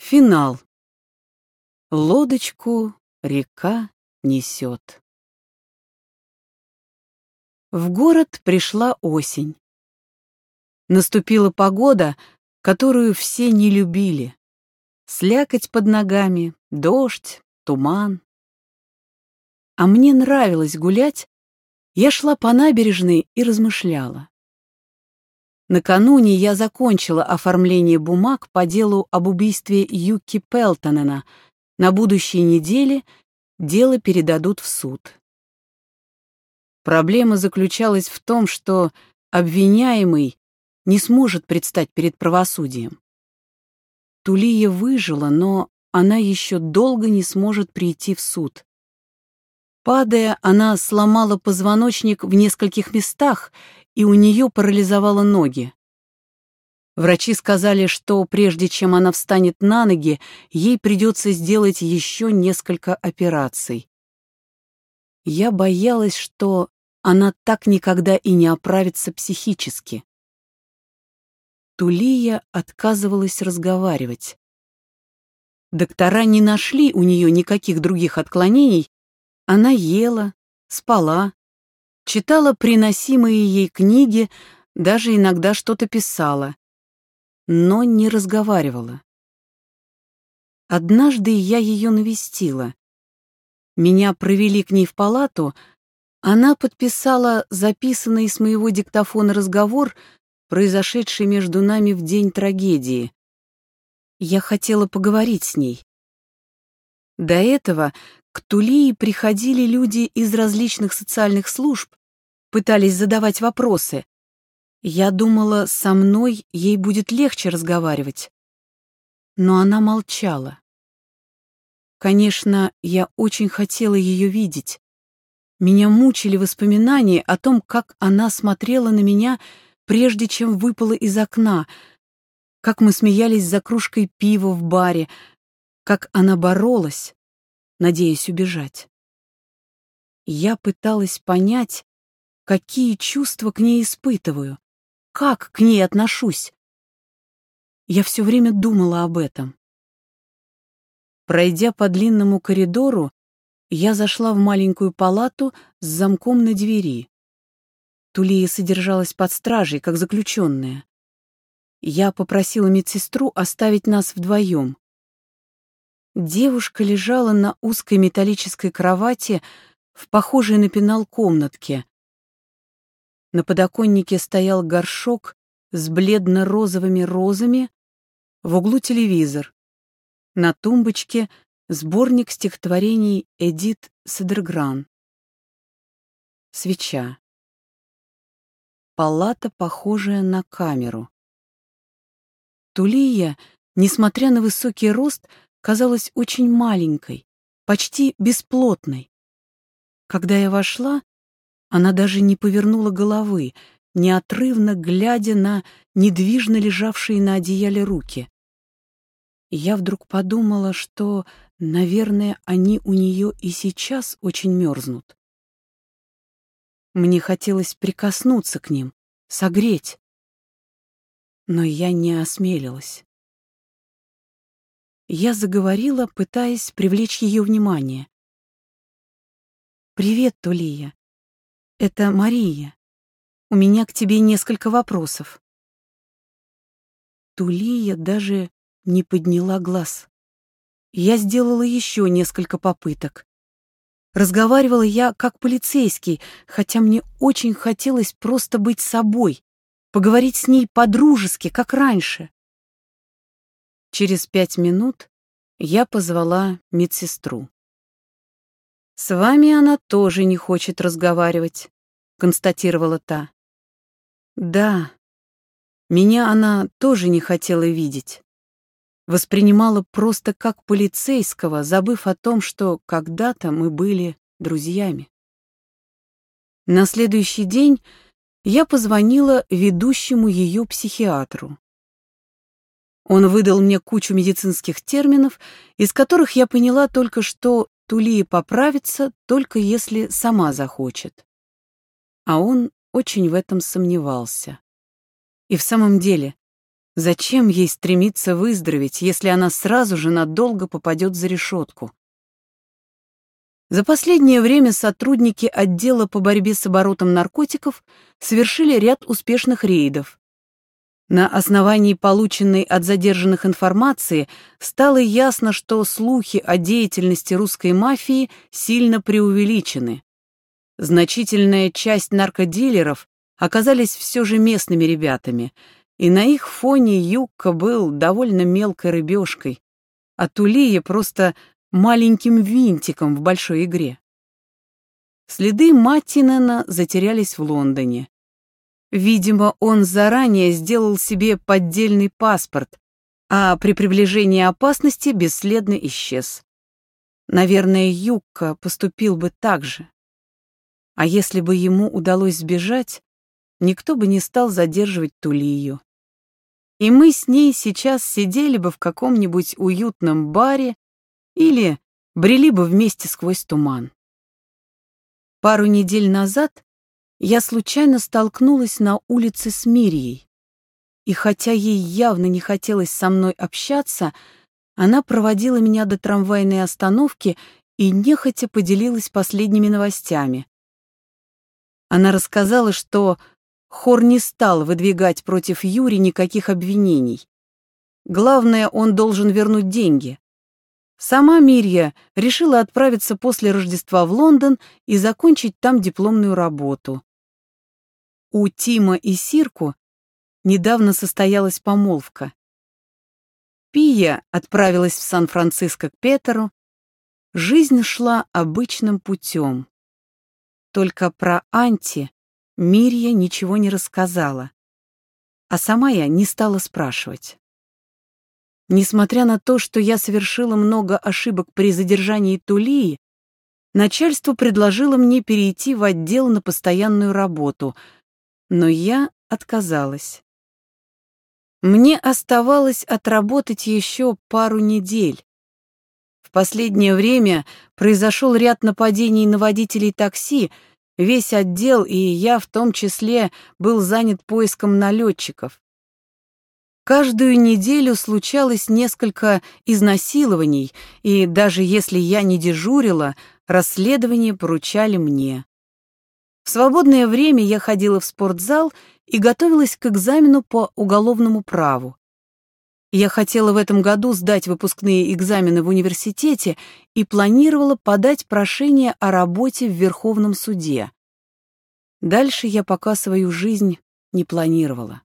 Финал. Лодочку река несет. В город пришла осень. Наступила погода, которую все не любили. Слякоть под ногами, дождь, туман. А мне нравилось гулять. Я шла по набережной и размышляла. Накануне я закончила оформление бумаг по делу об убийстве Юки Пелтонена. На будущей неделе дело передадут в суд. Проблема заключалась в том, что обвиняемый не сможет предстать перед правосудием. Тулия выжила, но она еще долго не сможет прийти в суд. Падая, она сломала позвоночник в нескольких местах, и у нее парализовало ноги. Врачи сказали, что прежде чем она встанет на ноги, ей придется сделать еще несколько операций. Я боялась, что она так никогда и не оправится психически. Тулия отказывалась разговаривать. Доктора не нашли у нее никаких других отклонений. Она ела, спала, читала приносимые ей книги, даже иногда что-то писала, но не разговаривала. Однажды я ее навестила. Меня провели к ней в палату. Она подписала записанный с моего диктофона разговор, произошедший между нами в день трагедии. Я хотела поговорить с ней. До этого к Тулии приходили люди из различных социальных служб, пытались задавать вопросы. Я думала, со мной ей будет легче разговаривать. Но она молчала. Конечно, я очень хотела ее видеть. Меня мучили воспоминания о том, как она смотрела на меня, прежде чем выпала из окна, как мы смеялись за кружкой пива в баре, как она боролась, надеясь убежать. Я пыталась понять, какие чувства к ней испытываю, как к ней отношусь. Я все время думала об этом. Пройдя по длинному коридору, я зашла в маленькую палату с замком на двери. Тулия содержалась под стражей, как заключенная. Я попросила медсестру оставить нас вдвоем. Девушка лежала на узкой металлической кровати в похожей на пенал комнатке. На подоконнике стоял горшок с бледно-розовыми розами, в углу телевизор. На тумбочке сборник стихотворений Эдит Седергран. Свеча. Палата, похожая на камеру. Тулия, несмотря на высокий рост, казалась очень маленькой, почти бесплотной. Когда я вошла, она даже не повернула головы, неотрывно глядя на недвижно лежавшие на одеяле руки. Я вдруг подумала, что, наверное, они у нее и сейчас очень мерзнут. Мне хотелось прикоснуться к ним, согреть, но я не осмелилась. Я заговорила, пытаясь привлечь ее внимание. «Привет, Тулия. Это Мария. У меня к тебе несколько вопросов». Тулия даже не подняла глаз. Я сделала еще несколько попыток. Разговаривала я как полицейский, хотя мне очень хотелось просто быть собой, поговорить с ней по-дружески, как раньше. Через 5 минут я позвала медсестру. «С вами она тоже не хочет разговаривать», — констатировала та. «Да, меня она тоже не хотела видеть. Воспринимала просто как полицейского, забыв о том, что когда-то мы были друзьями». На следующий день я позвонила ведущему ее психиатру. Он выдал мне кучу медицинских терминов, из которых я поняла только, что Тулия поправится, только если сама захочет. А он очень в этом сомневался. И в самом деле, Зачем ей стремиться выздороветь, если она сразу же надолго попадет за решетку? За последнее время сотрудники отдела по борьбе с оборотом наркотиков совершили ряд успешных рейдов. На основании полученной от задержанных информации стало ясно, что слухи о деятельности русской мафии сильно преувеличены. Значительная часть наркодилеров оказались все же местными ребятами, и на их фоне Юкка был довольно мелкой рыбешкой, а Тулия просто маленьким винтиком в большой игре. Следы Маттинена затерялись в Лондоне. Видимо, он заранее сделал себе поддельный паспорт, а при приближении опасности бесследно исчез. Наверное, Юкка поступил бы так же. А если бы ему удалось сбежать, никто бы не стал задерживать Тулию. И мы с ней сейчас сидели бы в каком-нибудь уютном баре или брели бы вместе сквозь туман. Пару недель назад я случайно столкнулась на улице с Мирией, и хотя ей явно не хотелось со мной общаться, она проводила меня до трамвайной остановки и нехотя поделилась последними новостями. Она рассказала, что Хор не стал выдвигать против Юри никаких обвинений. Главное, он должен вернуть деньги. Сама Мирья решила отправиться после Рождества в Лондон и закончить там дипломную работу. У Тима и Сирку недавно состоялась помолвка. Пия отправилась в Сан-Франциско к Петеру. Жизнь шла обычным путем. Только про Анти Мирья ничего не рассказала, а сама я не стала спрашивать. Несмотря на то, что я совершила много ошибок при задержании Тулии, начальство предложило мне перейти в отдел на постоянную работу, но я отказалась. Мне оставалось отработать еще пару недель. В последнее время произошел ряд нападений на водителей такси, весь отдел, и я в том числе, был занят поиском налетчиков. Каждую неделю случалось несколько изнасилований, и даже если я не дежурила, расследование поручали мне. В свободное время я ходила в спортзал и готовилась к экзамену по уголовному праву. Я хотела в этом году сдать выпускные экзамены в университете и планировала подать прошение о работе в Верховном суде. Дальше я пока свою жизнь не планировала.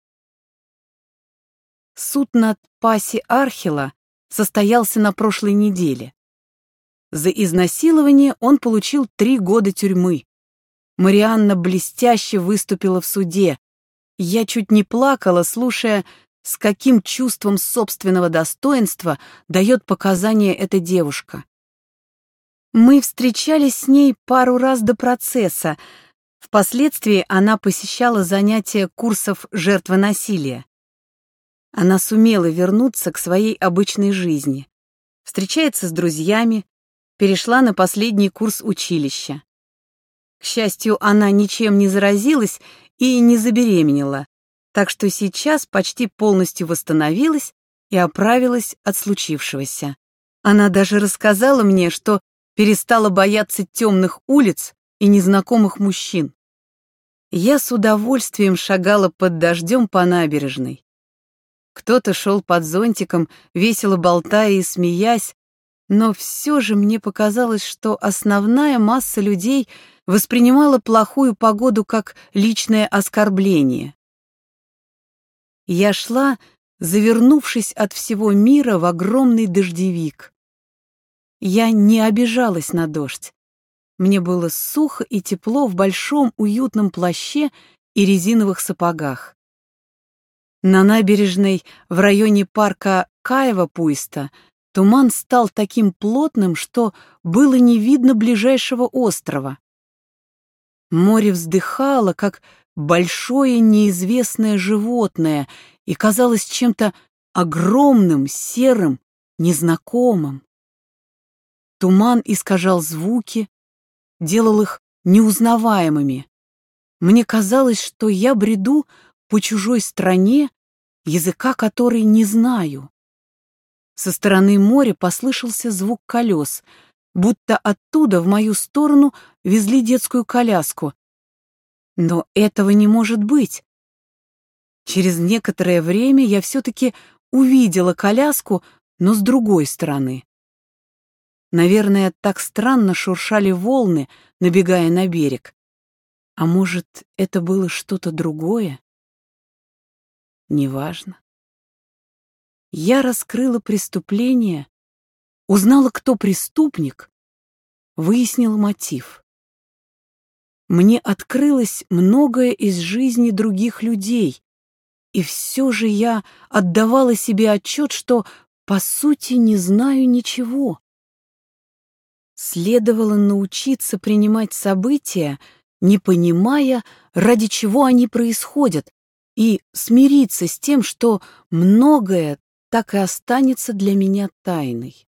Суд над Паси Архила состоялся на прошлой неделе. За изнасилование он получил 3 года тюрьмы. Марианна блестяще выступила в суде. Я чуть не плакала, слушая, с каким чувством собственного достоинства дает показания эта девушка. Мы встречались с ней пару раз до процесса. Впоследствии она посещала занятия курсов жертвы насилия. Она сумела вернуться к своей обычной жизни. Встречается с друзьями, перешла на последний курс училища. К счастью, она ничем не заразилась и не забеременела, так что сейчас почти полностью восстановилась и оправилась от случившегося. Она даже рассказала мне, что перестала бояться темных улиц и незнакомых мужчин. Я с удовольствием шагала под дождем по набережной. Кто-то шел под зонтиком, весело болтая и смеясь, но все же мне показалось, что основная масса людей воспринимала плохую погоду как личное оскорбление. Я шла, завернувшись от всего мира в огромный дождевик. Я не обижалась на дождь. Мне было сухо и тепло в большом уютном плаще и резиновых сапогах. На набережной в районе парка Каева-Пуйста туман стал таким плотным, что было не видно ближайшего острова. Море вздыхало, как большое неизвестное животное, и казалось чем-то огромным, серым, незнакомым. Туман искажал звуки, делал их неузнаваемыми. Мне казалось, что я бреду по чужой стране, языка, который не знаю. Со стороны моря послышался звук колес, будто оттуда в мою сторону везли детскую коляску. Но этого не может быть. Через некоторое время я все-таки увидела коляску, но с другой стороны. Наверное, так странно шуршали волны, набегая на берег. А может, это было что-то другое? Неважно. Я раскрыла преступление, узнала, кто преступник, выяснила мотив. Мне открылось многое из жизни других людей, и все же я отдавала себе отчет, что, по сути, не знаю ничего. Следовало научиться принимать события, не понимая, ради чего они происходят, и смириться с тем, что многое так и останется для меня тайной.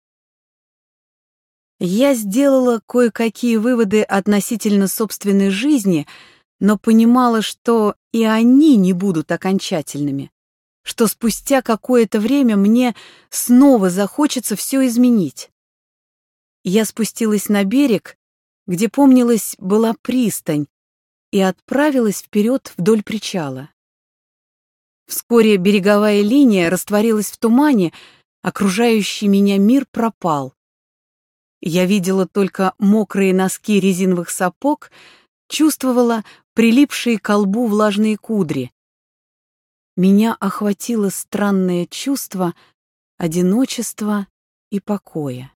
Я сделала кое-какие выводы относительно собственной жизни, но понимала, что и они не будут окончательными, что спустя какое-то время мне снова захочется все изменить. Я спустилась на берег, где, помнилось, была пристань, и отправилась вперед вдоль причала. Вскоре береговая линия растворилась в тумане, окружающий меня мир пропал. Я видела только мокрые носки резиновых сапог, чувствовала прилипшие к колбу влажные кудри. Меня охватило странное чувство одиночества и покоя.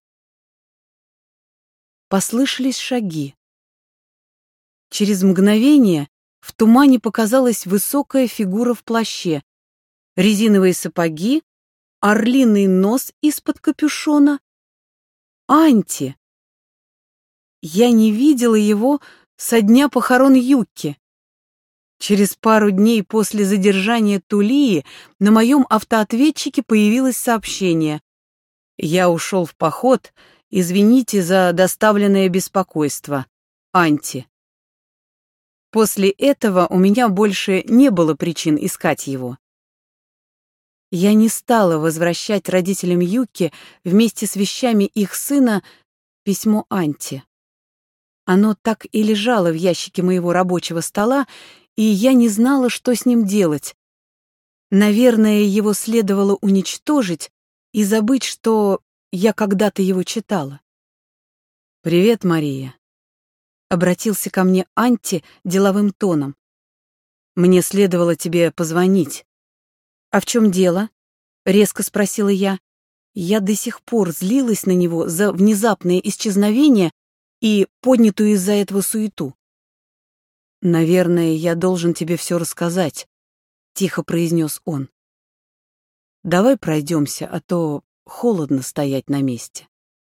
Послышались шаги. Через мгновение в тумане показалась высокая фигура в плаще, резиновые сапоги, орлиный нос из-под капюшона. Анти! Я не видела его со дня похорон Юкки. Через пару дней после задержания Тулии на моем автоответчике появилось сообщение: «Я ушел в поход, извините за доставленное беспокойство. Анти». После этого у меня больше не было причин искать его. Я не стала возвращать родителям Юки вместе с вещами их сына письмо Анти. Оно так и лежало в ящике моего рабочего стола, и я не знала, что с ним делать. Наверное, его следовало уничтожить и забыть, что я когда-то его читала. «Привет, Мария», — обратился ко мне Анти деловым тоном. «Мне следовало тебе позвонить». «А в чем дело?» — резко спросила я. Я до сих пор злилась на него за внезапное исчезновение и поднятую из-за этого суету. «Наверное, я должен тебе все рассказать», — тихо произнес он. «Давай пройдемся, а то холодно стоять на месте».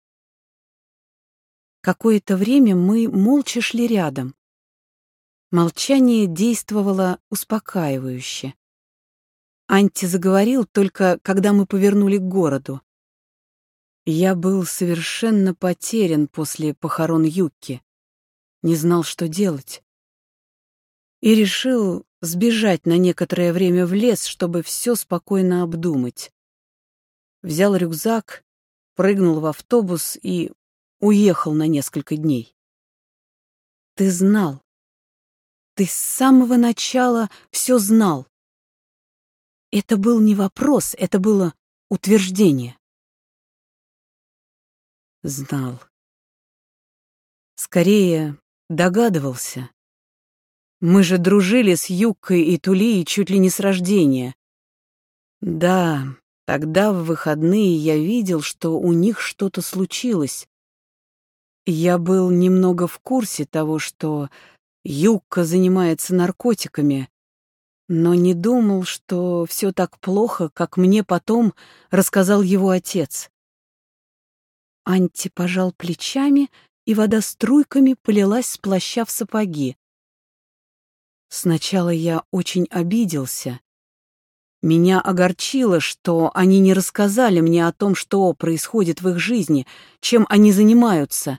Какое-то время мы молча шли рядом. Молчание действовало успокаивающе. Анти заговорил только, когда мы повернули к городу. Я был совершенно потерян после похорон Юкки, не знал, что делать. И решил сбежать на некоторое время в лес, чтобы все спокойно обдумать. Взял рюкзак, прыгнул в автобус и уехал на несколько дней. Ты знал. Ты с самого начала все знал. Это был не вопрос, это было утверждение. Знал. Скорее, догадывался. Мы же дружили с Юккой и Тулией чуть ли не с рождения. Да, тогда в выходные я видел, что у них что-то случилось. Я был немного в курсе того, что Юкка занимается наркотиками, но не думал, что все так плохо, как мне потом рассказал его отец. Анти пожал плечами, и вода струйками полилась с плаща в сапоги. Сначала я очень обиделся. Меня огорчило, что они не рассказали мне о том, что происходит в их жизни, чем они занимаются.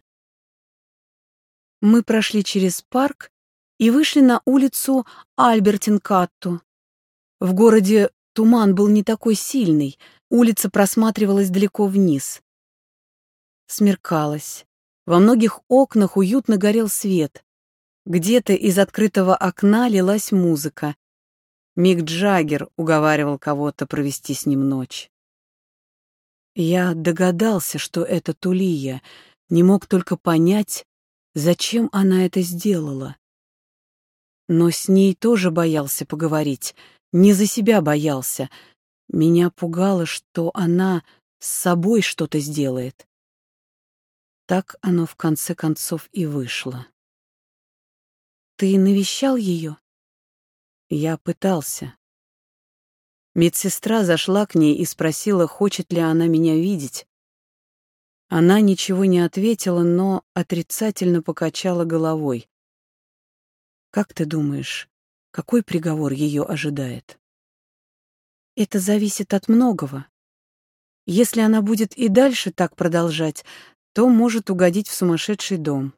Мы прошли через парк и вышли на улицу Альбертинкатту. В городе туман был не такой сильный, улица просматривалась далеко вниз. Смеркалось. Во многих окнах уютно горел свет. Где-то из открытого окна лилась музыка. Мик Джаггер уговаривал кого-то провести с ним ночь. Я догадался, что это Тулия, не мог только понять, зачем она это сделала. Но с ней тоже боялся поговорить, не за себя боялся. Меня пугало, что она с собой что-то сделает. Так оно в конце концов и вышло. «Ты навещал ее?» Я пытался. Медсестра зашла к ней и спросила, хочет ли она меня видеть. Она ничего не ответила, но отрицательно покачала головой. «Как ты думаешь, какой приговор ее ожидает?» «Это зависит от многого. Если она будет и дальше так продолжать, то может угодить в сумасшедший дом».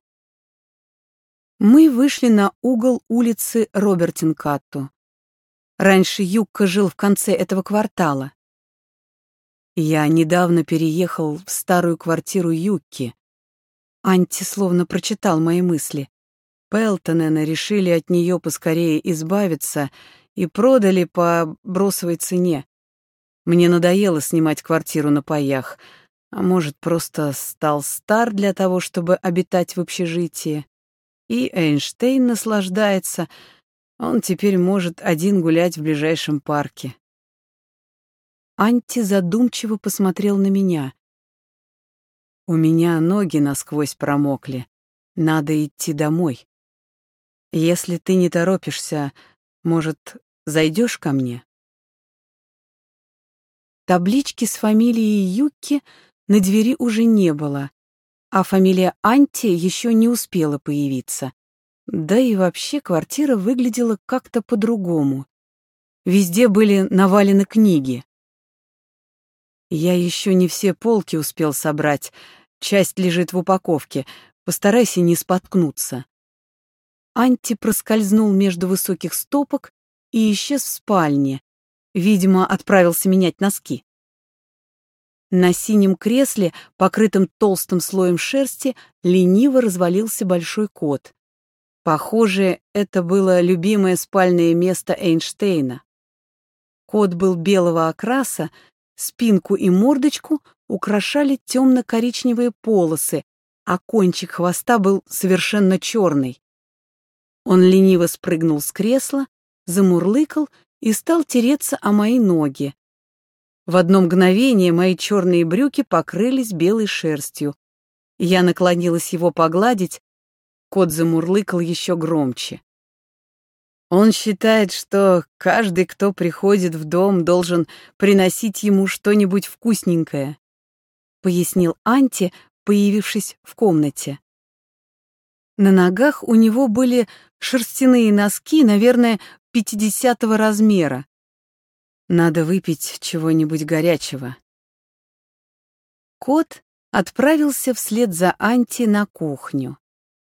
Мы вышли на угол улицы Робертинкатту. Раньше Юкка жил в конце этого квартала. Я недавно переехал в старую квартиру Юкки. Анти словно прочитал мои мысли. Пелтонены решили от нее поскорее избавиться и продали по бросовой цене. Мне надоело снимать квартиру на паях, а может, просто стал стар для того, чтобы обитать в общежитии. И Эйнштейн наслаждается. Он теперь может один гулять в ближайшем парке. Анти задумчиво посмотрел на меня. У меня ноги насквозь промокли. Надо идти домой. Если ты не торопишься, может, зайдешь ко мне? Таблички с фамилией Юкки на двери уже не было, а фамилия Анти еще не успела появиться. Да и вообще квартира выглядела как-то по-другому. Везде были навалены книги. Я еще не все полки успел собрать, часть лежит в упаковке, постарайся не споткнуться. Анти проскользнул между высоких стопок и исчез в спальне. Видимо, отправился менять носки. На синем кресле, покрытом толстым слоем шерсти, лениво развалился большой кот. Похоже, это было любимое спальное место Эйнштейна. Кот был белого окраса, спинку и мордочку украшали темно-коричневые полосы, а кончик хвоста был совершенно черный. Он лениво спрыгнул с кресла, замурлыкал и стал тереться о мои ноги. В одно мгновение мои черные брюки покрылись белой шерстью. Я наклонилась его погладить, кот замурлыкал еще громче. Он считает, что каждый, кто приходит в дом, должен приносить ему что-нибудь вкусненькое, пояснил Анти, появившись в комнате. На ногах у него были шерстяные носки, наверное, 50-го размера. Надо выпить чего-нибудь горячего. Кот отправился вслед за Анти на кухню.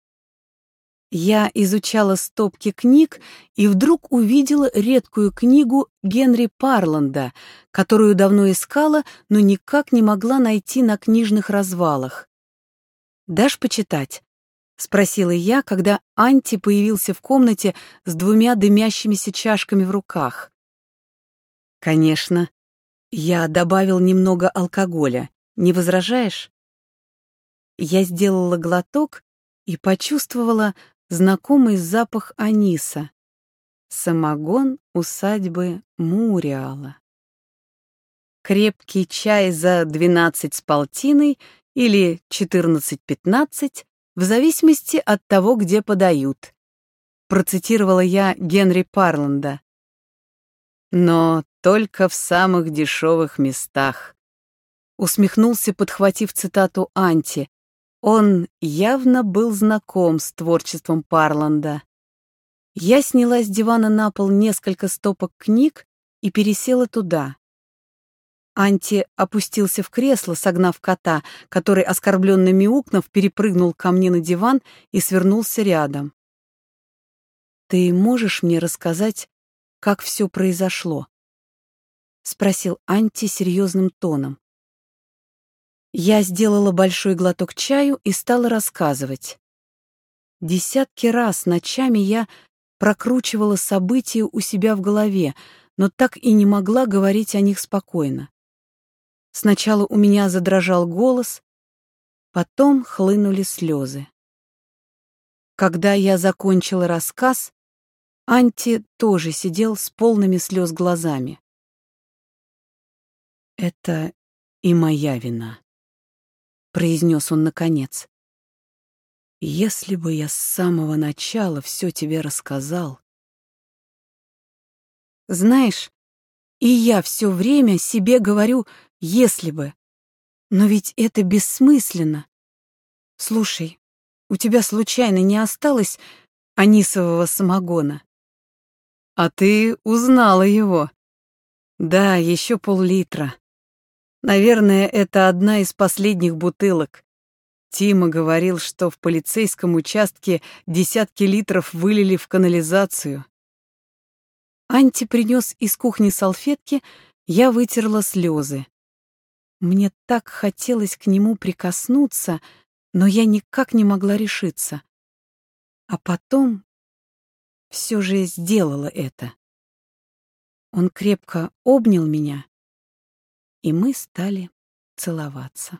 Я изучала стопки книг и вдруг увидела редкую книгу Генри Парланда, которую давно искала, но никак не могла найти на книжных развалах. «Дашь почитать?» — спросила я, когда Анти появился в комнате с 2 дымящимися чашками в руках. «Конечно. Я добавил немного алкоголя. Не возражаешь?» Я сделала глоток и почувствовала знакомый запах аниса. Самогон усадьбы Муриала. Крепкий чай за 12 с полтиной или 14-15, в зависимости от того, где подают. Процитировала я Генри Парланда. Но только в самых дешевых местах. Усмехнулся, подхватив цитату Анти. Он явно был знаком с творчеством Парланда. Я сняла с дивана на пол несколько стопок книг и пересела туда. Анти опустился в кресло, согнав кота, который, оскорбленно мяукнув, перепрыгнул ко мне на диван и свернулся рядом. «Ты можешь мне рассказать, как все произошло?» — спросил Анти серьезным тоном. Я сделала большой глоток чаю и стала рассказывать. Десятки раз ночами я прокручивала события у себя в голове, но так и не могла говорить о них спокойно. Сначала у меня задрожал голос, потом хлынули слезы. Когда я закончила рассказ, Анти тоже сидел с полными слез глазами. «Это и моя вина», — произнес он наконец. «Если бы я с самого начала все тебе рассказал...» Знаешь, и я все время себе говорю «если бы», но ведь это бессмысленно. Слушай, у тебя случайно не осталось анисового самогона? А ты узнала его. Да, еще пол-литра. Наверное, это одна из последних бутылок. Тима говорил, что в полицейском участке десятки литров вылили в канализацию. Анти принес из кухни салфетки, я вытерла слезы. Мне так хотелось к нему прикоснуться, но я никак не могла решиться. А потом все же сделала это. Он крепко обнял меня, и мы стали целоваться.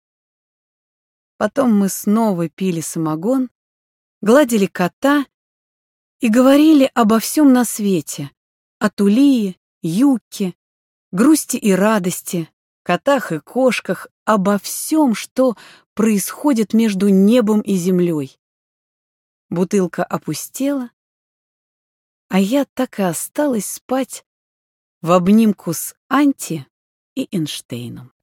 Потом мы снова пили самогон, гладили кота и говорили обо всем на свете. О Тулии, Юкке, грусти и радости, котах и кошках, обо всем, что происходит между небом и землей. Бутылка опустела, а я так и осталась спать в обнимку с Анти и Эйнштейном.